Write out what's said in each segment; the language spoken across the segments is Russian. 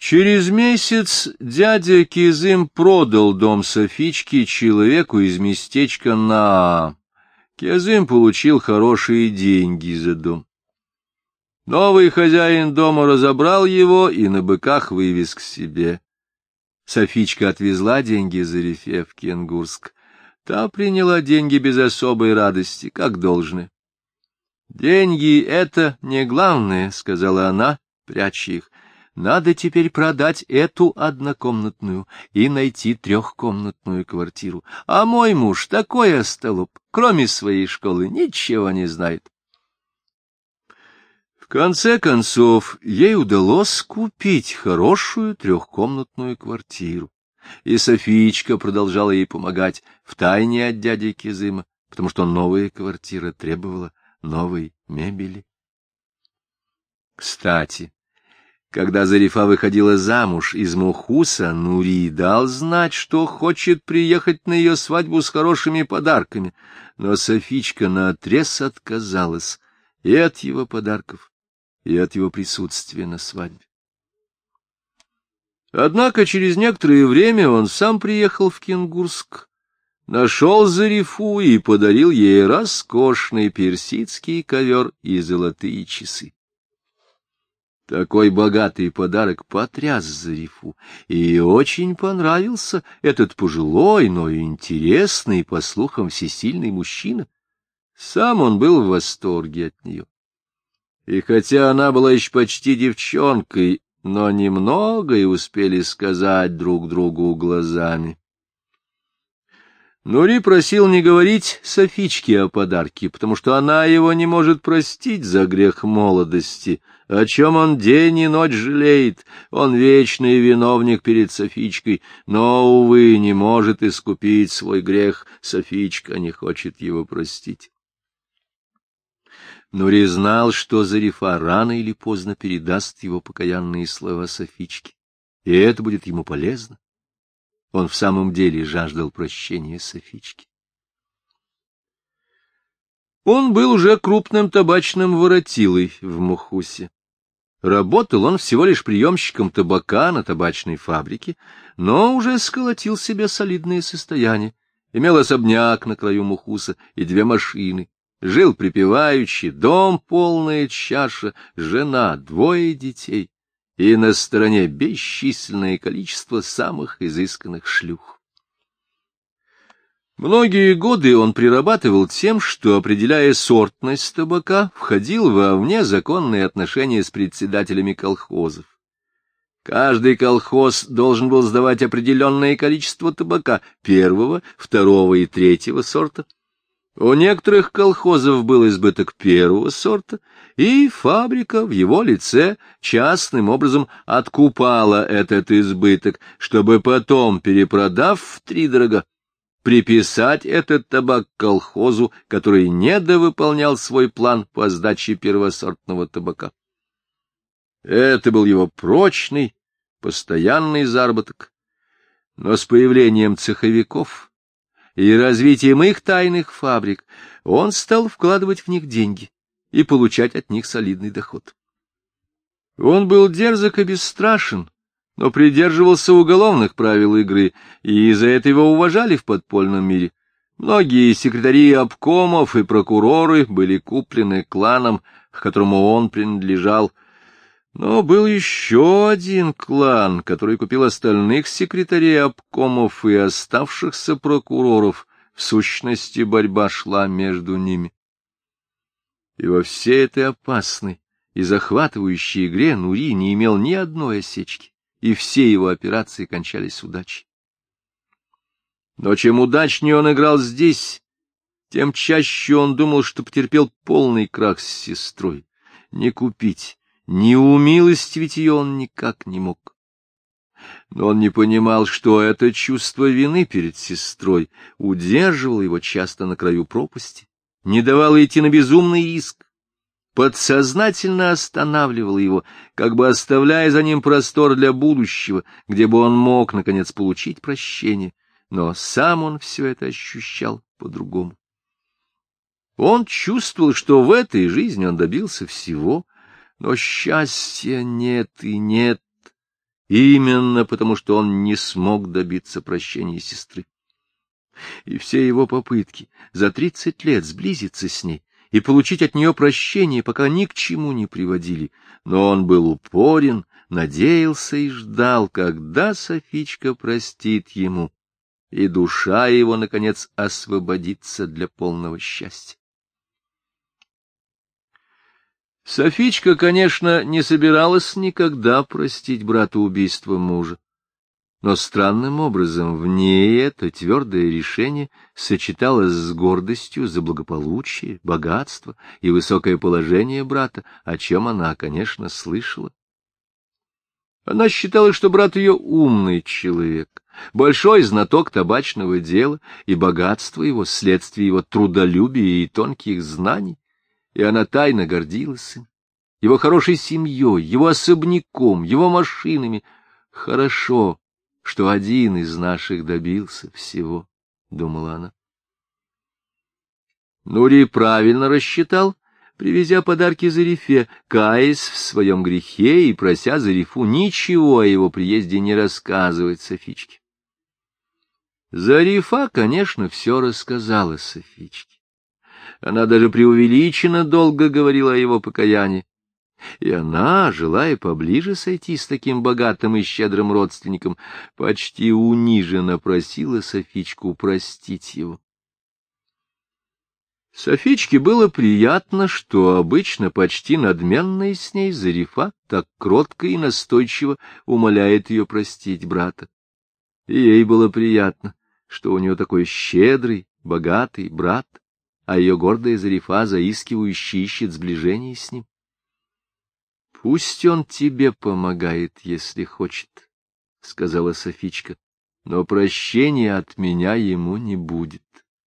Через месяц дядя Кизым продал дом Софички человеку из местечка Наа. Кизым получил хорошие деньги за дом. Новый хозяин дома разобрал его и на быках вывез к себе. Софичка отвезла деньги Зарифе в Кенгурск. Та приняла деньги без особой радости, как должное. — Деньги — это не главное, — сказала она, пряча их. — Надо теперь продать эту однокомнатную и найти трехкомнатную квартиру. А мой муж такой остолоп, кроме своей школы, ничего не знает. В конце концов, ей удалось купить хорошую трехкомнатную квартиру, и Софичка продолжала ей помогать втайне от дяди Кизыма, потому что новая квартира требовала новой мебели. Кстати, когда Зарифа выходила замуж из Мухуса, Нури дал знать, что хочет приехать на ее свадьбу с хорошими подарками, но Софичка наотрез отказалась и от его подарков, и от его присутствия на свадьбе. Однако через некоторое время он сам приехал в Кенгурск, нашел Зарифу и подарил ей роскошный персидский ковер и золотые часы. Такой богатый подарок потряс Зарифу, и ей очень понравился этот пожилой, но интересный, по слухам, всесильный мужчина. Сам он был в восторге от нее. И хотя она была еще почти девчонкой, но немногое успели сказать друг другу глазами. Нури просил не говорить Софичке о подарке, потому что она его не может простить за грех молодости, о чем он день и ночь жалеет. Он вечный виновник перед Софичкой, но, увы, не может искупить свой грех. Софичка не хочет его простить. Нури знал, что Зарифа рано или поздно передаст его покаянные слова Софичке, и это будет ему полезно. Он в самом деле жаждал прощения Софички. Он был уже крупным табачным воротилой в Мухусе. Работал он всего лишь приемщиком табака на табачной фабрике, но уже сколотил себе солидное состояние, имел особняк на краю Мухуса и 2 машины, жил припеваючи, дом полная чаша, жена, 2 детей. И на стороне бесчисленное количество самых изысканных шлюх. Многие годы он прирабатывал тем, что, определяя сортность табака, входил во внезаконные отношения с председателями колхозов. Каждый колхоз должен был сдавать определенное количество табака 1-го, 2-го и 3-го сорта. У некоторых колхозов был избыток 1-го сорта, и фабрика в его лице частным образом откупала этот избыток, чтобы потом, перепродав втридорога, приписать этот табак колхозу, который недовыполнял свой план по сдаче первосортного табака. Это был его прочный, постоянный заработок. Но с появлением цеховиков и развитием их тайных фабрик он стал вкладывать в них деньги и получать от них солидный доход. Он был дерзок и бесстрашен, но придерживался уголовных правил игры, и за это его уважали в подпольном мире. Многие секретари обкомов и прокуроры были куплены кланом, к которому он принадлежал. Но был еще один клан, который купил остальных секретарей обкомов и оставшихся прокуроров. В сущности, борьба шла между ними. И во всей этой опасной и захватывающей игре Нури не имел ни одной осечки, и все его операции кончались удачей. Но чем удачнее он играл здесь, тем чаще он думал, что потерпел полный крах с сестрой. Не купить, не умилостивить ее он никак не мог. Но он не понимал, что это чувство вины перед сестрой удерживало его часто на краю пропасти, не давало идти на безумный риск, подсознательно останавливало его, как бы оставляя за ним простор для будущего, где бы он мог, наконец, получить прощение, но сам он все это ощущал по-другому. Он чувствовал, что в этой жизни он добился всего, но счастья нет и нет, именно потому, что он не смог добиться прощения сестры. И все его попытки за 30 лет сблизиться с ней и получить от нее прощение пока ни к чему не приводили, но он был упорен, надеялся и ждал, когда Софичка простит ему, и душа его, наконец, освободится для полного счастья. Софичка, конечно, не собиралась никогда простить брату убийство мужа, но странным образом в ней это твердое решение сочеталось с гордостью за благополучие, богатство и высокое положение брата, о чем она, конечно, слышала. Она считала, что брат ее умный человек, большой знаток табачного дела, и богатство его — следствие его трудолюбия и тонких знаний, и она тайно гордилась им, его хорошей семьей, его особняком, его машинами. Хорошо, что один из наших добился всего, — думала она. Нури правильно рассчитал, привезя подарки Зарифе, каясь в своем грехе и прося Зарифу ничего о его приезде не рассказывать Софичке. Зарифа, конечно, все рассказала Софичке. Она даже преувеличенно долго говорила о его покаянии. И она, желая поближе сойти с таким богатым и щедрым родственником, почти униженно просила Софичку простить его. Софичке было приятно, что обычно почти надменная с ней Зарифа так кротко и настойчиво умоляет ее простить брата. И ей было приятно, что у нее такой щедрый, богатый брат, а ее гордая Зарифа заискивающе ищет сближения с ним. — Пусть он тебе помогает, если хочет, — сказала Софичка, — но прощения от меня ему не будет.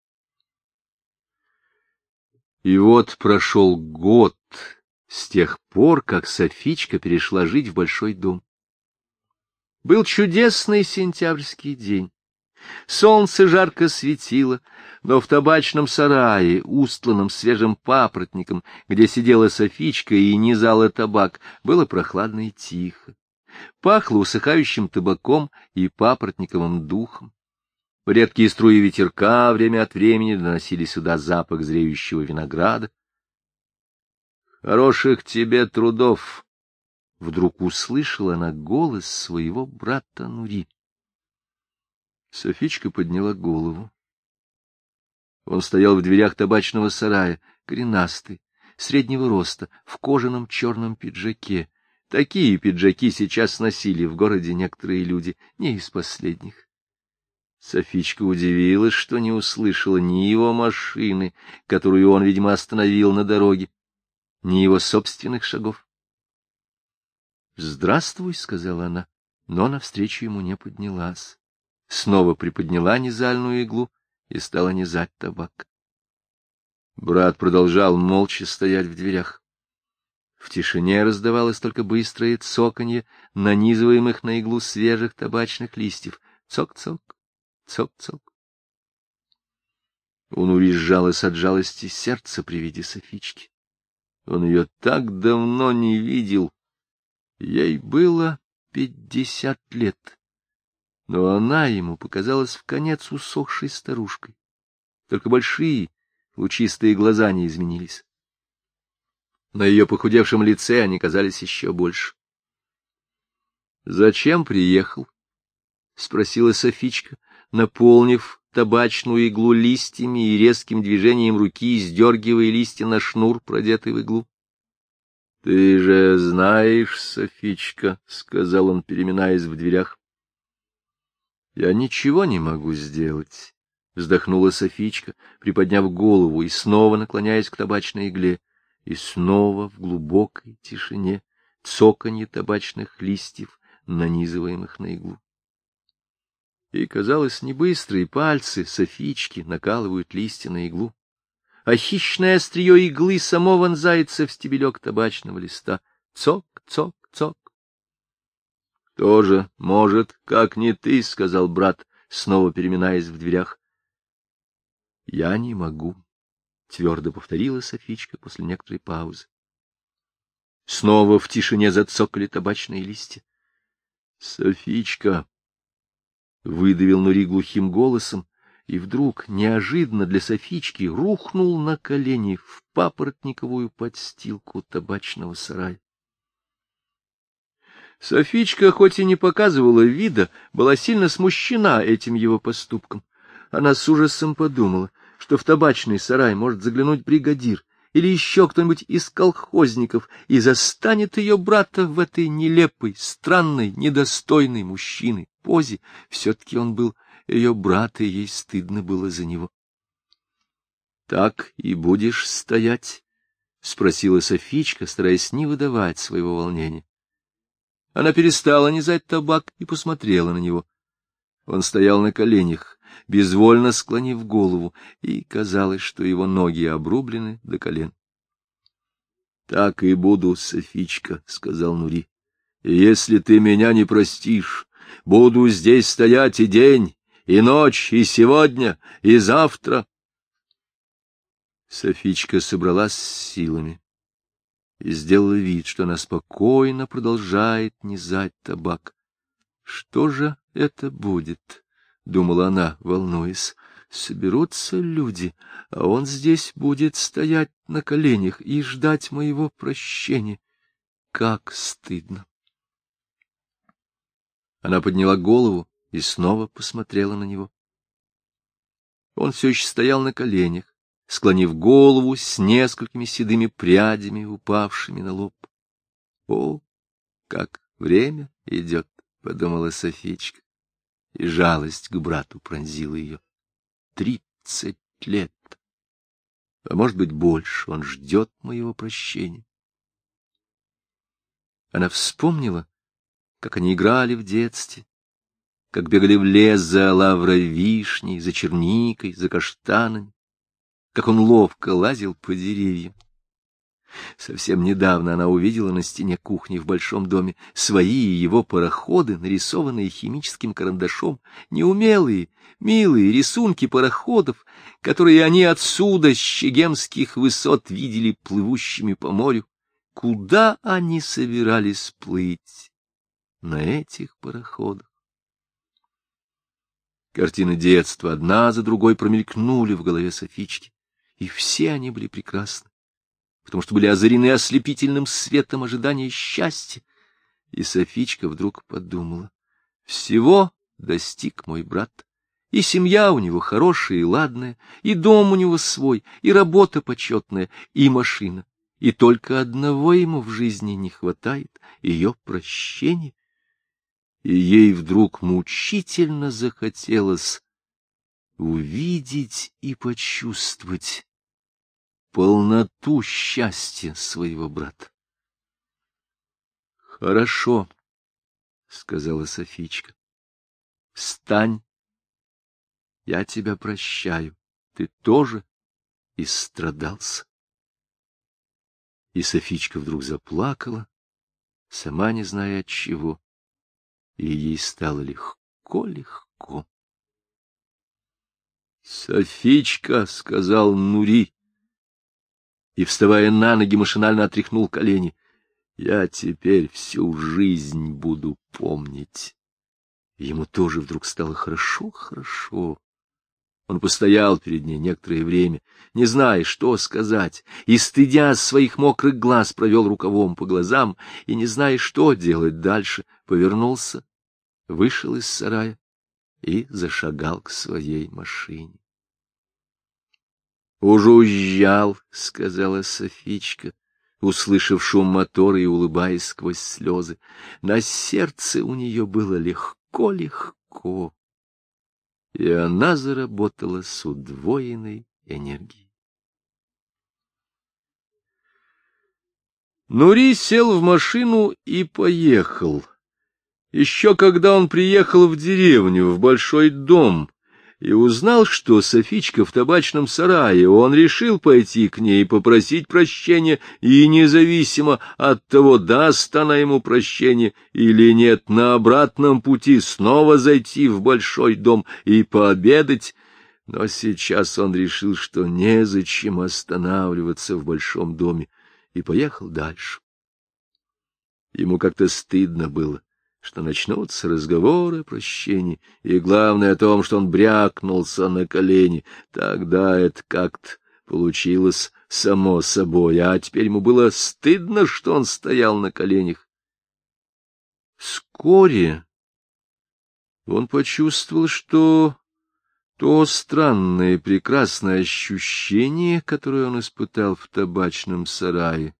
И вот прошел год с тех пор, как Софичка перешла жить в большой дом. Был чудесный сентябрьский день. Солнце жарко светило, но в табачном сарае, устланном свежим папоротником, где сидела Софичка и низала табак, было прохладно и тихо. Пахло усыхающим табаком и папоротниковым духом. Редкие струи ветерка время от времени доносили сюда запах зреющего винограда. — Хороших тебе трудов! — вдруг услышала она голос своего брата Нури. Софичка подняла голову. Он стоял в дверях табачного сарая, коренастый, среднего роста, в кожаном черном пиджаке. Такие пиджаки сейчас носили в городе некоторые люди, не из последних. Софичка удивилась, что не услышала ни его машины, которую он, видимо, остановил на дороге, ни его собственных шагов. — Здравствуй, — сказала она, но навстречу ему не поднялась. Снова приподняла низальную иглу и стала низать табак. Брат продолжал молча стоять в дверях. В тишине раздавалось только быстрое цоканье нанизываемых на иглу свежих табачных листьев. Цок-цок, цок-цок. У Нури сжалось от жалости сердце при виде Софички. Он ее так давно не видел. Ей было 50 лет. Но она ему показалась вконец усохшей старушкой. Только большие, лучистые глаза не изменились. На ее похудевшем лице они казались еще больше. — Зачем приехал? — спросила Софичка, наполнив табачную иглу листьями и резким движением руки сдергивая листья на шнур, продетый в иглу. — Ты же знаешь, Софичка, — сказал он, переминаясь в дверях. — Я ничего не могу сделать, — вздохнула Софичка, приподняв голову и снова наклоняясь к табачной игле, и снова в глубокой тишине цоканье табачных листьев, нанизываемых на иглу. И, казалось, не быстрые пальцы Софички накалывают листья на иглу, а хищное острие иглы само вонзается в стебелек табачного листа. Цок, цок, цок. — Тоже, может, как не ты, — сказал брат, снова переминаясь в дверях. — Я не могу, — твердо повторила Софичка после некоторой паузы. Снова в тишине зацокали табачные листья. — Софичка! — выдавил Нури глухим голосом, и вдруг, неожиданно для Софички, рухнул на колени в папоротниковую подстилку табачного сарая. Софичка, хоть и не показывала вида, была сильно смущена этим его поступком. Она с ужасом подумала, что в табачный сарай может заглянуть бригадир или еще кто-нибудь из колхозников и застанет ее брата в этой нелепой, странной, недостойной мужчины позе. Все-таки он был ее брат, и ей стыдно было за него. — Так и будешь стоять? — спросила Софичка, стараясь не выдавать своего волнения. Она перестала низать табак и посмотрела на него. Он стоял на коленях, безвольно склонив голову, и казалось, что его ноги обрублены до колен. — Так и буду, Софичка, — сказал Нури. — Если ты меня не простишь, буду здесь стоять и день, и ночь, и сегодня, и завтра. Софичка собралась с силами и сделала вид, что она спокойно продолжает низать табак. Что же это будет? — думала она, волнуясь. Соберутся люди, а он здесь будет стоять на коленях и ждать моего прощения. Как стыдно! Она подняла голову и снова посмотрела на него. Он все еще стоял на коленях, склонив голову с несколькими седыми прядями, упавшими на лоб. О, как время идет! — подумала Софичка, и жалость к брату пронзила ее. 30 лет, а может быть больше, он ждет моего прощения. Она вспомнила, как они играли в детстве, как бегали в лес за лавровой вишней, за черникой, за каштанами, как он ловко лазил по деревьям. Совсем недавно она увидела на стене кухни в большом доме свои и его пароходы, нарисованные химическим карандашом, неумелые, милые рисунки пароходов, которые они отсюда, с щегемских высот, видели плывущими по морю. Куда они собирались плыть на этих пароходах? Картины детства одна за другой промелькнули в голове Софички, и все они были прекрасны, потому что были озарены ослепительным светом ожидания счастья. И Софичка вдруг подумала: всего достиг мой брат, и семья у него хорошая и ладная, и дом у него свой, и работа почетная, и машина, и только одного ему в жизни не хватает — ее прощения. И ей вдруг мучительно захотелось увидеть и почувствовать полноту счастья своего брата. — Хорошо, — сказала Софичка. — Встань, я тебя прощаю, ты тоже истрадался. И Софичка вдруг заплакала, сама не зная от чего, и ей стало легко. — Софичка, — сказал Нури, и, вставая на ноги, машинально отряхнул колени, — я теперь всю жизнь буду помнить. Ему тоже вдруг стало хорошо. Он постоял перед ней некоторое время, не зная, что сказать, и, стыдясь своих мокрых глаз, провел рукавом по глазам, и, не зная, что делать дальше, повернулся, вышел из сарая и зашагал к своей машине. — Ужужжал, — сказала Софичка, услышав шум мотора и улыбаясь сквозь слезы. На сердце у нее было легко, и она заработала с удвоенной энергией. Нури сел в машину и поехал. Еще когда он приехал в деревню, в большой дом, и узнал, что Софичка в табачном сарае, он решил пойти к ней и попросить прощения, и независимо от того, даст она ему прощение или нет, на обратном пути снова зайти в большой дом и пообедать. Но сейчас он решил, что незачем останавливаться в большом доме, и поехал дальше. Ему как-то стыдно было что начнутся разговоры о прощении, и главное о том, что он брякнулся на колени. Тогда это как-то получилось само собой, а теперь ему было стыдно, что он стоял на коленях. Вскоре он почувствовал, что то странное и прекрасное ощущение, которое он испытал в табачном сарае,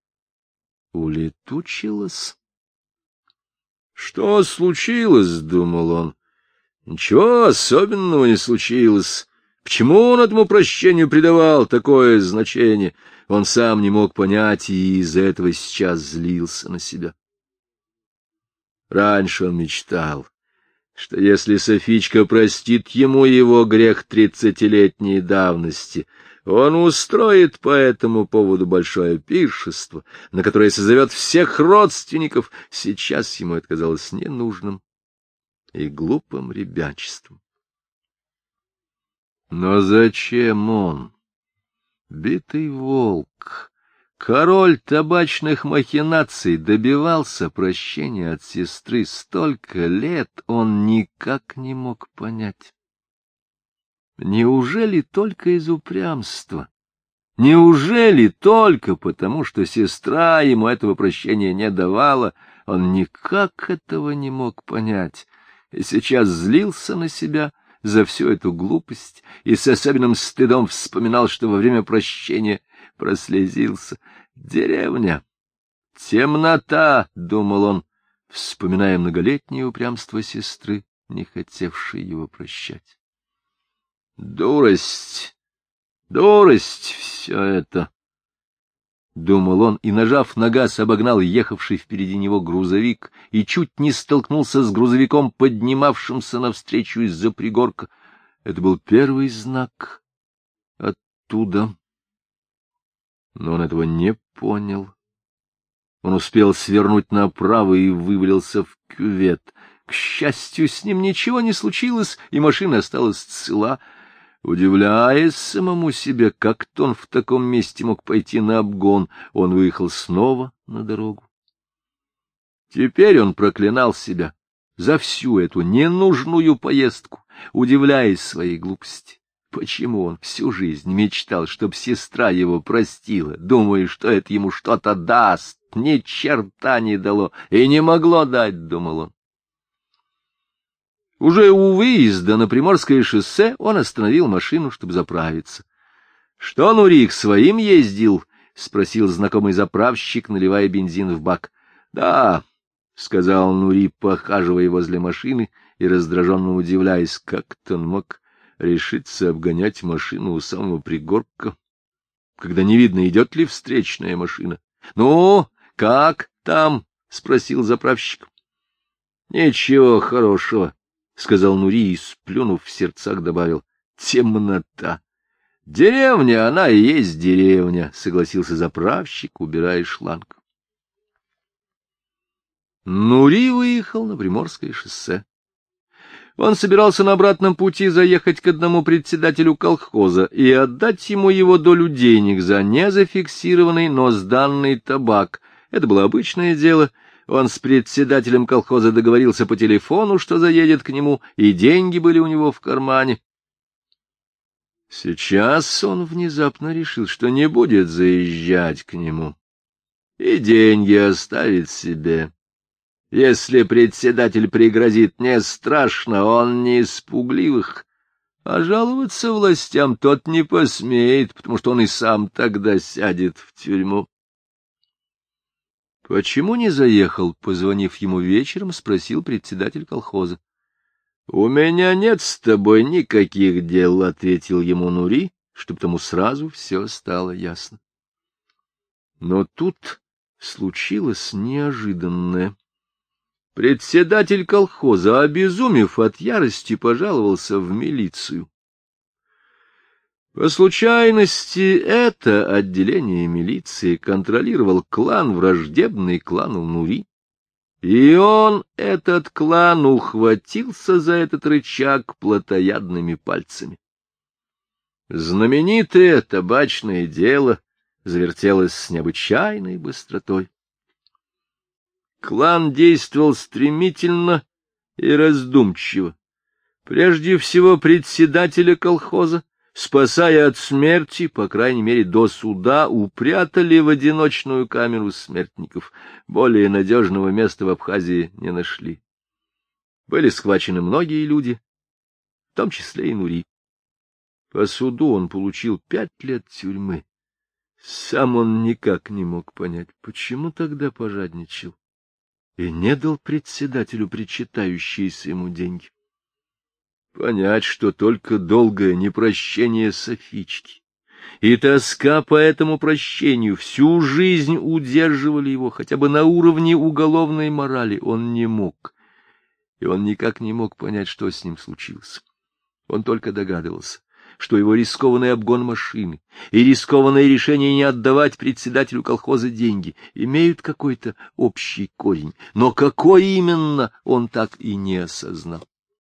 улетучилось. «Что случилось?» — думал он. «Ничего особенного не случилось. Почему он этому прощению придавал такое значение?» Он сам не мог понять и из-за этого сейчас злился на себя. Раньше он мечтал, что если Софичка простит ему его грех 30-летней давности, он устроит по этому поводу большое пиршество, на которое созовет всех родственников. Сейчас ему это казалось ненужным и глупым ребячеством. Но зачем он, битый волк, король табачных махинаций, добивался прощения от сестры столько лет, он никак не мог понять. Неужели только из упрямства? Неужели только потому, что сестра ему этого прощения не давала? Он никак этого не мог понять, и сейчас злился на себя за всю эту глупость, и с особенным стыдом вспоминал, что во время прощения прослезился. Деревня, темнота, — думал он, вспоминая многолетнее упрямство сестры, не хотевшей его прощать. Дурость, дурость все это, — думал он, и, нажав на газ, обогнал ехавший впереди него грузовик и чуть не столкнулся с грузовиком, поднимавшимся навстречу из-за пригорка. Это был первый знак оттуда. Но он этого не понял. Он успел свернуть направо и вывалился в кювет. К счастью, с ним ничего не случилось, и машина осталась цела. Удивляясь самому себе, как-то он в таком месте мог пойти на обгон, он выехал снова на дорогу. Теперь он проклинал себя за всю эту ненужную поездку, удивляясь своей глупости. Почему он всю жизнь мечтал, чтоб сестра его простила, думая, что это ему что-то даст? Ни черта не дало и не могло дать, — думал он. Уже у выезда на Приморское шоссе он остановил машину, чтобы заправиться. — Что, Нури, к своим ездил? — спросил знакомый заправщик, наливая бензин в бак. — Да, — сказал Нури, похаживая возле машины и раздраженно удивляясь, как-то он мог решиться обгонять машину у самого пригорка, когда не видно, идет ли встречная машина. — Ну, как там? — спросил заправщик. — Ничего хорошего, — сказал Нури и, сплюнув, в сердцах добавил: — темнота. — Деревня, она и есть деревня, — согласился заправщик, убирая шланг. Нури выехал на Приморское шоссе. Он собирался на обратном пути заехать к одному председателю колхоза и отдать ему его долю денег за незафиксированный, но сданный табак. Это было обычное дело. Он с председателем колхоза договорился по телефону, что заедет к нему, и деньги были у него в кармане. Сейчас он внезапно решил, что не будет заезжать к нему, и деньги оставит себе. Если председатель пригрозит, не страшно, он не из пугливых, а жаловаться властям тот не посмеет, потому что он и сам тогда сядет в тюрьму. — Почему не заехал? — позвонив ему вечером, спросил председатель колхоза. — У меня нет с тобой никаких дел, — ответил ему Нури, чтобы тому сразу все стало ясно. Но тут случилось неожиданное. Председатель колхоза, обезумев от ярости, пожаловался в милицию. По случайности, это отделение милиции контролировал клан, враждебный клану Нури, и он, этот клан, ухватился за этот рычаг плотоядными пальцами. Знаменитое табачное дело завертелось с необычайной быстротой. Клан действовал стремительно и раздумчиво. Прежде всего председателя колхоза, спасая от смерти, по крайней мере до суда, упрятали в одиночную камеру смертников. Более надежного места в Абхазии не нашли. Были схвачены многие люди, в том числе и Нури. По суду он получил 5 лет тюрьмы. Сам он никак не мог понять, почему тогда пожадничал и не дал председателю причитающиеся ему деньги. Понять, что только долгое непрощение Софички и тоска по этому прощению всю жизнь удерживали его хотя бы на уровне уголовной морали, он не мог. И он никак не мог понять, что с ним случилось. Он только догадывался, что его рискованный обгон машины и рискованное решение не отдавать председателю колхоза деньги имеют какой-то общий корень, но какой именно, он так и не осознал.